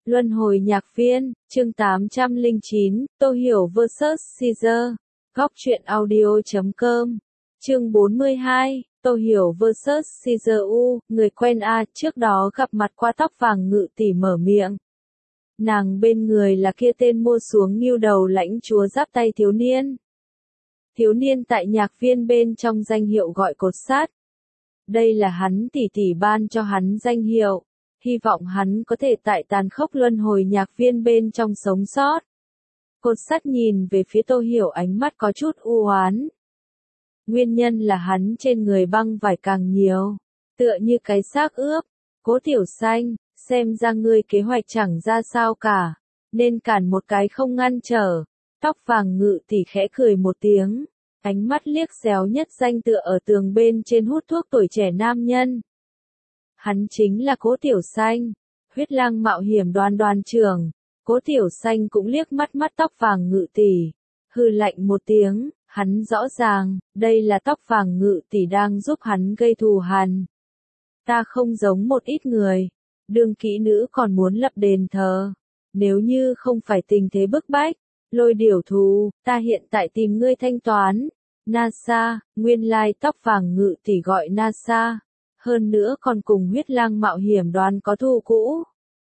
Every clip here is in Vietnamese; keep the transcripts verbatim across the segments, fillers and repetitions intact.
Luân hồi nhạc viên, chương tám trăm lẻ chín, Tô Hiểu versus Caesar. Góc truyện audio chấm com. Chương bốn mươi hai, Tô Hiểu versus Caesar U, người quen a, trước đó gặp mặt qua tóc vàng Ngự tỷ mở miệng. Nàng bên người là kia tên mua xuống nghêu đầu lãnh chúa giáp tay thiếu niên. Thiếu niên tại nhạc viên bên trong danh hiệu gọi cột sắt. Đây là hắn tỷ tỷ ban cho hắn danh hiệu. Hy vọng hắn có thể tại tàn khốc luân hồi nhạc viên bên trong sống sót. Cột sắt nhìn về phía Tô Hiểu, ánh mắt có chút u oán. Nguyên nhân là hắn trên người băng vải càng nhiều, tựa như cái xác ướp. Cố Tiểu Xanh, xem ra ngươi kế hoạch chẳng ra sao cả, nên cản một cái không ngăn trở. Tóc vàng Ngự tỷ khẽ cười một tiếng, ánh mắt liếc xéo Nhất Danh tựa ở tường bên trên hút thuốc tuổi trẻ nam nhân. Hắn chính là Cố Tiểu Xanh, huyết lang mạo hiểm đoàn đoàn trưởng. Cố Tiểu Xanh cũng liếc mắt mắt tóc vàng Ngự tỷ, hừ lạnh một tiếng, hắn rõ ràng, đây là tóc vàng Ngự tỷ đang giúp hắn gây thù hằn. Ta không giống một ít người, đương kỹ nữ còn muốn lập đền thờ. Nếu như không phải tình thế bức bách, Lôi Điểu thù, ta hiện tại tìm ngươi thanh toán. Nasa, nguyên lai tóc vàng Ngự tỷ gọi Nasa. Hơn nữa còn cùng huyết lang mạo hiểm đoàn có thù cũ.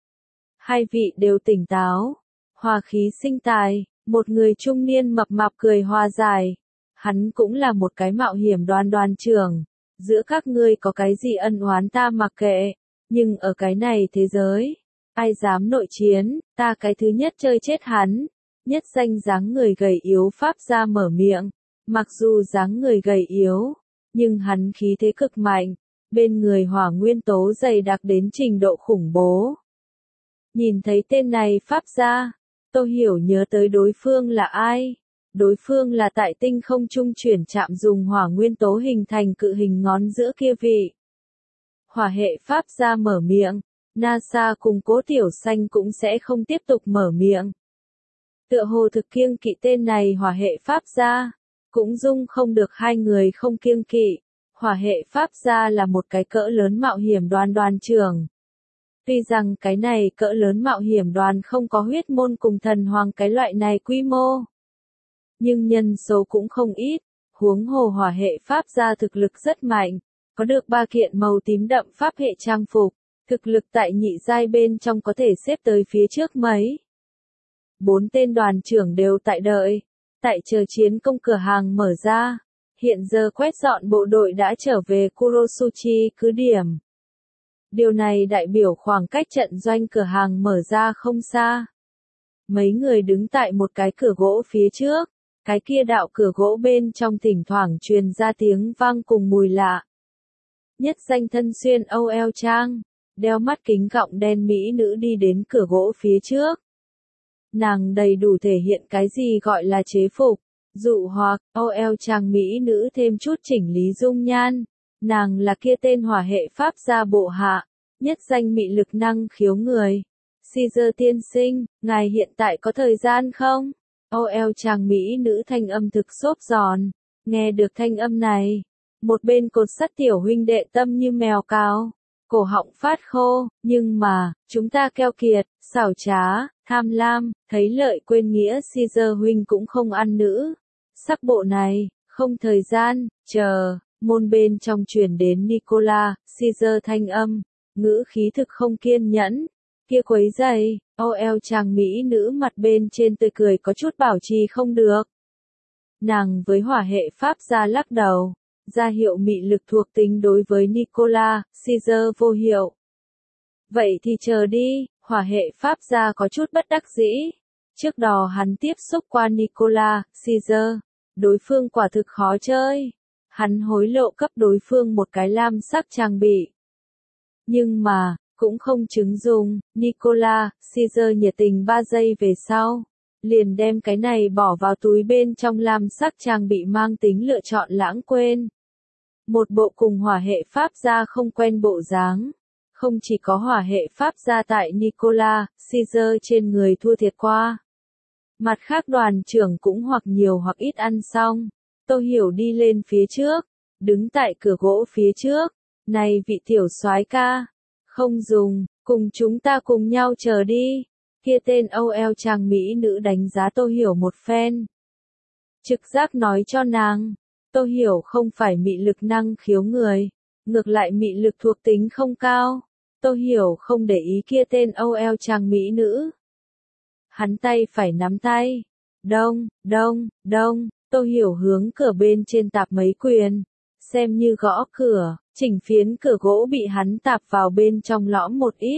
Hai vị đều tỉnh táo, hòa khí sinh tài, một người trung niên mập mạp cười hòa giải. Hắn cũng là một cái mạo hiểm đoàn đoàn trưởng, giữa các ngươi có cái gì ân oán ta mặc kệ, nhưng ở cái này thế giới, ai dám nội chiến, ta cái thứ nhất chơi chết hắn. Nhất Danh dáng người gầy yếu pháp ra mở miệng, mặc dù dáng người gầy yếu, nhưng hắn khí thế cực mạnh. Bên người hỏa nguyên tố dày đặc đến trình độ khủng bố. Nhìn thấy tên này pháp gia, Tô Hiểu nhớ tới đối phương là ai. Đối phương là tại tinh không trung chuyển chạm dùng hỏa nguyên tố hình thành cự hình ngón giữa kia vị. Hỏa hệ pháp gia mở miệng, Nasa cùng Cố Tiểu Xanh cũng sẽ không tiếp tục mở miệng. Tựa hồ thực kiêng kỵ tên này hỏa hệ pháp gia, cũng dung không được hai người không kiêng kỵ. Hỏa hệ pháp gia là một cái cỡ lớn mạo hiểm đoàn đoàn trưởng. Tuy rằng cái này cỡ lớn mạo hiểm đoàn không có huyết môn cùng thần hoàng cái loại này quy mô, nhưng nhân số cũng không ít, huống hồ hỏa hệ pháp gia thực lực rất mạnh, có được ba kiện màu tím đậm pháp hệ trang phục, thực lực tại nhị giai bên trong có thể xếp tới phía trước mấy. Bốn tên đoàn trưởng đều tại đợi, tại chờ chiến công cửa hàng mở ra. Hiện giờ quét dọn bộ đội đã trở về Kurosuchi cứ điểm. Điều này đại biểu khoảng cách trận doanh cửa hàng mở ra không xa. Mấy người đứng tại một cái cửa gỗ phía trước, cái kia đạo cửa gỗ bên trong thỉnh thoảng truyền ra tiếng vang cùng mùi lạ. Nhất Danh thân xuyên âu eo trang, đeo mắt kính gọng đen mỹ nữ đi đến cửa gỗ phía trước. Nàng đầy đủ thể hiện cái gì gọi là chế phục. Dụ hoặc, âu eo trang mỹ nữ thêm chút chỉnh lý dung nhan. Nàng là kia tên hỏa hệ pháp gia bộ hạ, Nhất Danh mị lực năng khiếu người. Caesar tiên sinh, ngài hiện tại có thời gian không? Âu eo trang mỹ nữ thanh âm thực xốp giòn. Nghe được thanh âm này, một bên cột sắt tiểu huynh đệ tâm như mèo cao, cổ họng phát khô, nhưng mà, chúng ta keo kiệt, xảo trá, tham lam, thấy lợi quên nghĩa Caesar huynh cũng không ăn nữ. Sắc bộ này, không thời gian, chờ, môn bên trong truyền đến Nicola, Caesar thanh âm, ngữ khí thực không kiên nhẫn, kia quấy giày, âu eo chàng mỹ nữ mặt bên trên tươi cười có chút bảo trì không được. Nàng với hỏa hệ pháp gia lắc đầu, ra hiệu mị lực thuộc tính đối với Nicola, Caesar vô hiệu. Vậy thì chờ đi, hỏa hệ pháp gia có chút bất đắc dĩ. Trước đó hắn tiếp xúc qua Nicola, Caesar. Đối phương quả thực khó chơi. Hắn hối lộ cấp đối phương một cái lam sắc trang bị. Nhưng mà, cũng không chứng dùng, Nicola, Caesar nhiệt tình ba giây về sau. Liền đem cái này bỏ vào túi bên trong lam sắc trang bị mang tính lựa chọn lãng quên. Một bộ cùng hỏa hệ pháp gia không quen bộ dáng. Không chỉ có hỏa hệ pháp gia tại Nicola, Caesar trên người thua thiệt qua. Mặt khác đoàn trưởng cũng hoặc nhiều hoặc ít ăn xong. Tô Hiểu đi lên phía trước, đứng tại cửa gỗ phía trước. Này vị tiểu soái ca, không dùng, cùng chúng ta cùng nhau chờ đi. Kia tên ô lờ chàng mỹ nữ đánh giá Tô Hiểu một phen. Trực giác nói cho nàng, Tô Hiểu không phải mị lực năng khiếu người, ngược lại mị lực thuộc tính không cao. Tô Hiểu không để ý kia tên ô lờ chàng mỹ nữ. Hắn tay phải nắm tay. Đông, đông, đông, Tô Hiểu hướng cửa bên trên tạp mấy quyền. Xem như gõ cửa, chỉnh phiến cửa gỗ bị hắn tạp vào bên trong lõm một ít.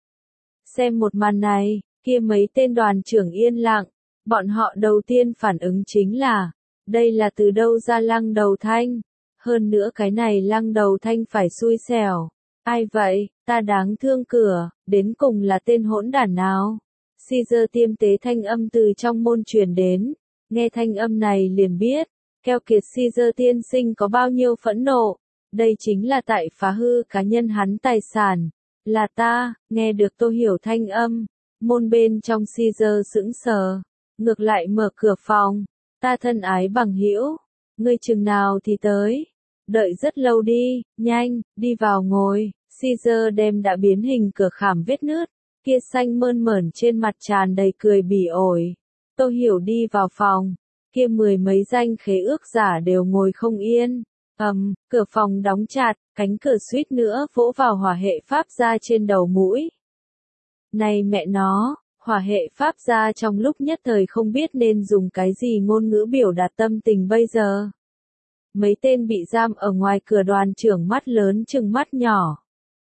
Xem một màn này, kia mấy tên đoàn trưởng yên lặng. Bọn họ đầu tiên phản ứng chính là, đây là từ đâu ra Lăng Đầu Thanh. Hơn nữa cái này Lăng Đầu Thanh phải xui xẻo. Ai vậy, ta đáng thương cửa, đến cùng là tên hỗn đản nào. Caesar tiêm tế thanh âm từ trong môn truyền đến, nghe thanh âm này liền biết, keo kiệt Caesar tiên sinh có bao nhiêu phẫn nộ, đây chính là tại phá hư cá nhân hắn tài sản, là ta, nghe được Tô Hiểu thanh âm, môn bên trong Caesar sững sờ, ngược lại mở cửa phòng, ta thân ái bằng hữu, ngươi chừng nào thì tới, đợi rất lâu đi, nhanh, đi vào ngồi, Caesar đem đã biến hình cửa khảm vết nứt. Kia xanh mơn mởn trên mặt tràn đầy cười bỉ ổi. Tô Hiểu đi vào phòng, kia mười mấy danh khế ước giả đều ngồi không yên. Ầm, cửa phòng đóng chặt, cánh cửa suýt nữa vỗ vào hỏa hệ pháp gia trên đầu mũi. Này mẹ nó, hỏa hệ pháp gia trong lúc nhất thời không biết nên dùng cái gì ngôn ngữ biểu đạt tâm tình bây giờ. Mấy tên bị giam ở ngoài cửa đoàn trưởng mắt lớn chừng mắt nhỏ.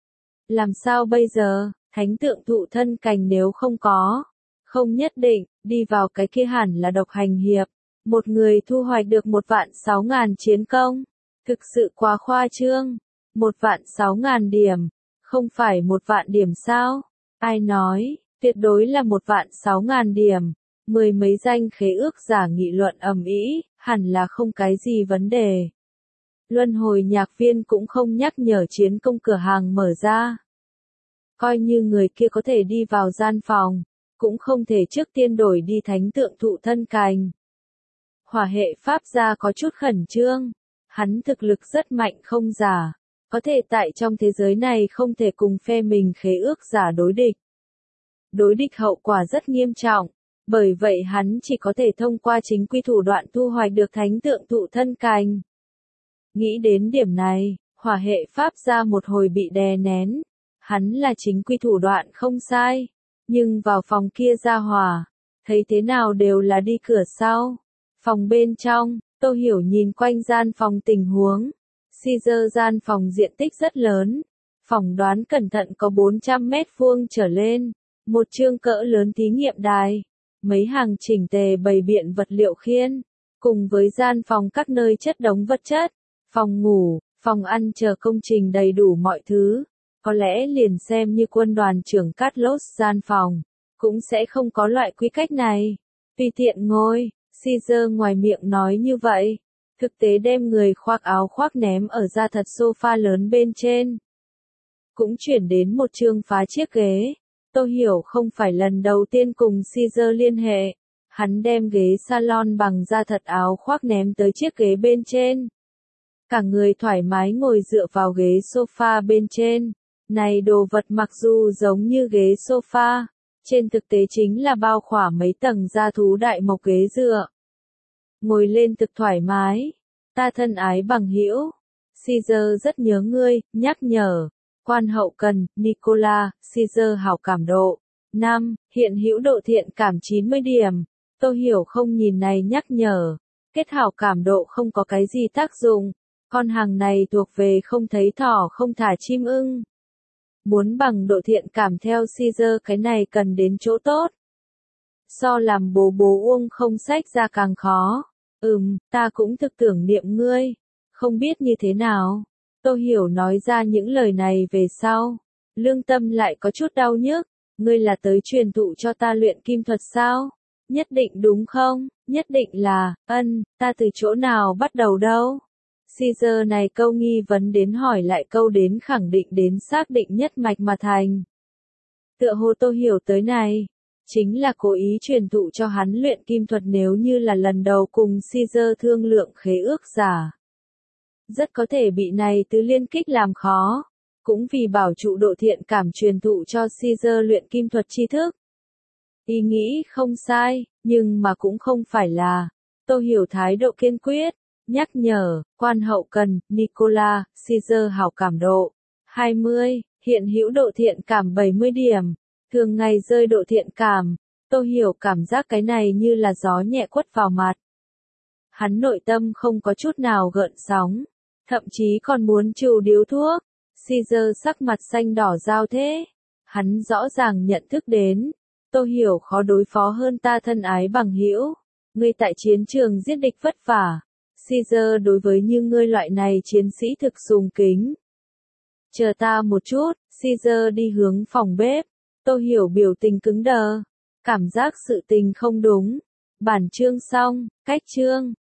Làm sao bây giờ? Thánh tượng thụ thân cành nếu không có, không nhất định, đi vào cái kia hẳn là độc hành hiệp, một người thu hoạch được một vạn sáu ngàn chiến công, thực sự quá khoa trương, một vạn sáu ngàn điểm, không phải một vạn điểm sao, ai nói, tuyệt đối là một vạn sáu ngàn điểm, mười mấy danh khế ước giả nghị luận ầm ĩ, hẳn là không cái gì vấn đề. Luân hồi nhạc viên cũng không nhắc nhở chiến công cửa hàng mở ra. Coi như người kia có thể đi vào gian phòng, cũng không thể trước tiên đổi đi thánh tượng thụ thân cành. Hỏa hệ pháp gia có chút khẩn trương, hắn thực lực rất mạnh không giả, có thể tại trong thế giới này không thể cùng phe mình khế ước giả đối địch. Đối địch hậu quả rất nghiêm trọng, bởi vậy hắn chỉ có thể thông qua chính quy thủ đoạn thu hoạch được thánh tượng thụ thân cành. Nghĩ đến điểm này, hỏa hệ pháp gia một hồi bị đè nén. Hắn là chính quy thủ đoạn không sai, nhưng vào phòng kia ra hỏa, thấy thế nào đều là đi cửa sau. Phòng bên trong, Tô Hiểu nhìn quanh gian phòng tình huống. Caesar gian phòng diện tích rất lớn, phỏng đoán cẩn thận có bốn trăm mét vuông trở lên, một chương cỡ lớn thí nghiệm đài, mấy hàng chỉnh tề bày biện vật liệu khiên, cùng với gian phòng các nơi chất đống vật chất, phòng ngủ, phòng ăn chờ công trình đầy đủ mọi thứ. Có lẽ liền xem như quân đoàn trưởng Carlos gian phòng, cũng sẽ không có loại quy cách này. Tùy tiện ngồi, Caesar ngoài miệng nói như vậy, thực tế đem người khoác áo khoác ném ở ra thật sofa lớn bên trên. Cũng chuyển đến một chương phá chiếc ghế, Tô Hiểu không phải lần đầu tiên cùng Caesar liên hệ, hắn đem ghế salon bằng da thật áo khoác ném tới chiếc ghế bên trên. Cả người thoải mái ngồi dựa vào ghế sofa bên trên. Này đồ vật mặc dù giống như ghế sofa, trên thực tế chính là bao khỏa mấy tầng da thú đại mộc ghế dựa. Ngồi lên thực thoải mái, ta thân ái bằng hữu, Caesar rất nhớ ngươi, nhắc nhở, quan hậu cần, Nicola, Caesar hảo cảm độ, năm, hiện hữu độ thiện cảm chín mươi điểm, Tô Hiểu không nhìn này nhắc nhở, kết hảo cảm độ không có cái gì tác dụng, con hàng này thuộc về không thấy thỏ không thả chim ưng. Muốn bằng độ thiện cảm theo Caesar cái này cần đến chỗ tốt. So làm bố bố uông không sách ra càng khó. Ừm, ta cũng thực tưởng niệm ngươi. Không biết như thế nào. Tô Hiểu nói ra những lời này về sau. Lương tâm lại có chút đau nhức. Ngươi là tới truyền thụ cho ta luyện kim thuật sao? Nhất định đúng không? Nhất định là, ân, ta từ chỗ nào bắt đầu đâu? Caesar này câu nghi vấn đến hỏi lại câu đến khẳng định đến xác định nhất mạch mà thành. Tựa hồ Tô Hiểu tới này, chính là cố ý truyền thụ cho hắn luyện kim thuật nếu như là lần đầu cùng Caesar thương lượng khế ước giả. Rất có thể bị này tứ liên kích làm khó, cũng vì bảo trụ độ thiện cảm truyền thụ cho Caesar luyện kim thuật tri thức. Ý nghĩ không sai, nhưng mà cũng không phải là. Tô Hiểu thái độ kiên quyết, nhắc nhở, quan hậu cần, Nicola, Caesar hảo cảm độ. hai mươi, hiện hữu độ thiện cảm bảy mươi điểm. Thường ngày rơi độ thiện cảm. Tô Hiểu cảm giác cái này như là gió nhẹ quất vào mặt. Hắn nội tâm không có chút nào gợn sóng. Thậm chí còn muốn trù điếu thuốc. Caesar sắc mặt xanh đỏ giao thế. Hắn rõ ràng nhận thức đến. Tô Hiểu khó đối phó hơn ta thân ái bằng hữu. Ngươi tại chiến trường giết địch vất vả. Caesar đối với như ngươi loại này chiến sĩ thực sùng kính. Chờ ta một chút, Caesar đi hướng phòng bếp. Tô Hiểu biểu tình cứng đờ. Cảm giác sự tình không đúng. Bản chương xong, cách chương.